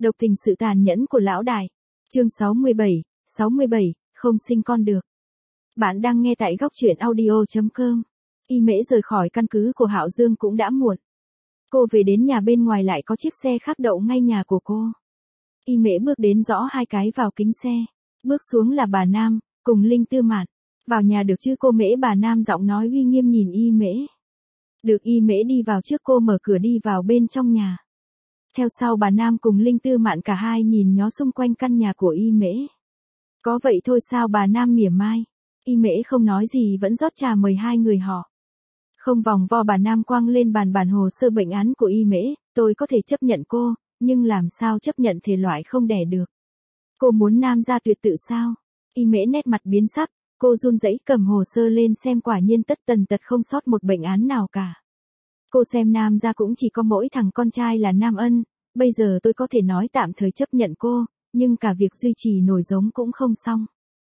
Độc tình sự tàn nhẫn của lão đại. Chương 67, không sinh con được. Bạn đang nghe tại góc truyện audio.com. Y Mễ rời khỏi căn cứ của Hạo Dương cũng đã muộn. Cô về đến nhà bên ngoài lại có chiếc xe khác đậu ngay nhà của cô. Y Mễ bước đến rõ hai cái vào kính xe. Bước xuống là bà Nam, cùng Linh Tư Mạn. Vào nhà được chứ cô Mễ? Bà Nam giọng nói uy nghiêm nhìn Y Mễ. Được. Y Mễ đi vào trước, cô mở cửa đi vào bên trong nhà. Theo sau bà Nam cùng Linh Tư Mạn, cả hai nhìn nhó xung quanh căn nhà của Y Mễ. Có vậy thôi sao? Bà Nam mỉa mai. Y Mễ không nói gì, vẫn rót trà mời hai người họ. Không vòng vo, bà Nam quăng lên bàn hồ sơ bệnh án của Y Mễ. Tôi có thể chấp nhận cô, nhưng làm sao chấp nhận thể loại không đẻ được? Cô muốn nam gia tuyệt tự sao? Y Mễ nét mặt biến sắc, cô run rẩy cầm hồ sơ lên xem, quả nhiên tất tần tật không sót một bệnh án nào cả. Cô xem nam gia cũng chỉ có mỗi thằng con trai là Nam Ân, bây giờ tôi có thể nói tạm thời chấp nhận cô, nhưng cả việc duy trì nổi giống cũng không xong.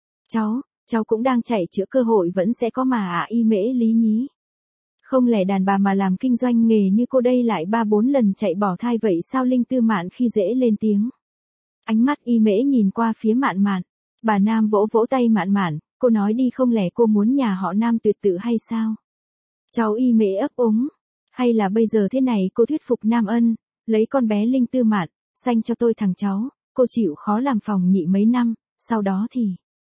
Cháu cũng đang chạy chữa, cơ hội vẫn sẽ có mà ạ. Y Mễ lý nhí. Không lẽ đàn bà mà làm kinh doanh nghề như cô đây lại 3-4 lần chạy bỏ thai vậy sao? Linh Tư Mạn khi dễ lên tiếng. Ánh mắt Y Mễ nhìn qua phía Mạn Mạn. Bà Nam vỗ vỗ tay Mạn Mạn, cô nói đi, không lẽ cô muốn nhà họ Nam tuyệt tự hay sao? Cháu. Y Mễ ấp úng. Hay là bây giờ thế này, cô thuyết phục Nam Ân, lấy con bé Linh Tư Mạn, sanh cho tôi thằng cháu, cô chịu khó làm phòng nhị mấy năm, sau đó thì...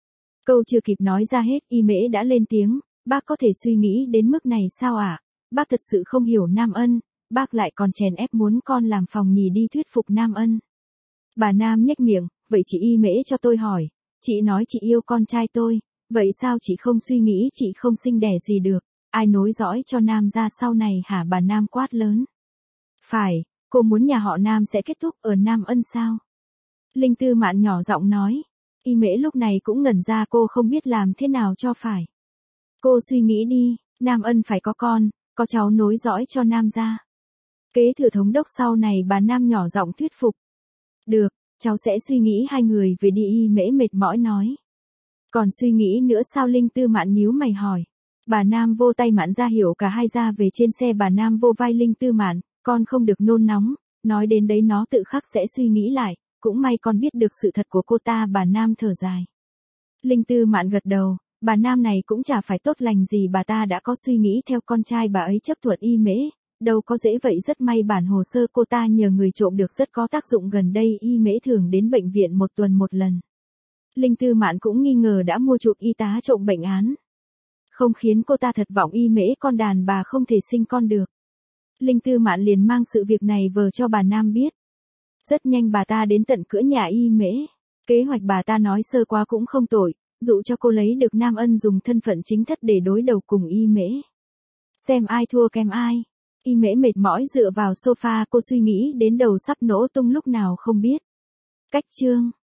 Câu chưa kịp nói ra hết, Y Mễ đã lên tiếng, bác có thể suy nghĩ đến mức này sao ạ? Bác thật sự không hiểu Nam Ân, bác lại còn chèn ép muốn con làm phòng nhì đi thuyết phục Nam Ân. Bà Nam nhếch miệng, vậy chị Y Mễ cho tôi hỏi, chị nói chị yêu con trai tôi, vậy sao chị không suy nghĩ chị không sinh đẻ gì được? Ai nối dõi cho Nam gia sau này hả? Bà Nam quát lớn. Phải, cô muốn nhà họ Nam sẽ kết thúc ở Nam Ân sao? Linh Tư Mạn nhỏ giọng nói. Y Mễ lúc này cũng ngẩn ra, cô không biết làm thế nào cho phải. Cô suy nghĩ đi, Nam Ân phải có con, có cháu nối dõi cho Nam gia. Kế thừa thống đốc sau này, bà Nam nhỏ giọng thuyết phục. Được, cháu sẽ suy nghĩ hai người về đi. Y Mễ mệt mỏi nói. Còn suy nghĩ nữa sao? Linh Tư Mạn nhíu mày hỏi. Bà Nam vô tay Mạn ra hiểu, cả hai ra về trên xe. Bà Nam vô vai Linh Tư Mạn, con không được nôn nóng, nói đến đấy nó tự khắc sẽ suy nghĩ lại, cũng may con biết được sự thật của cô ta. Bà Nam thở dài. Linh Tư Mạn gật đầu, bà Nam này cũng chả phải tốt lành gì, bà ta đã có suy nghĩ theo con trai bà ấy chấp thuận Y Mễ, đâu có dễ vậy. Rất may bản hồ sơ cô ta nhờ người trộm được rất có tác dụng, gần đây Y Mễ thường đến bệnh viện 1 tuần 1 lần. Linh Tư Mạn cũng nghi ngờ đã mua chuộc y tá trộm bệnh án. Không khiến cô ta thật vọng Y Mễ con đàn bà không thể sinh con được. Linh Tư Mạn liền mang sự việc này vờ cho bà Nam biết. Rất nhanh bà ta đến tận cửa nhà Y Mễ. Kế hoạch bà ta nói sơ qua cũng không tội, dụ cho cô lấy được Nam Ân dùng thân phận chính thất để đối đầu cùng Y Mễ. Xem ai thua kém ai. Y Mễ mệt mỏi dựa vào sofa, cô suy nghĩ đến đầu sắp nổ tung lúc nào không biết. Cách chương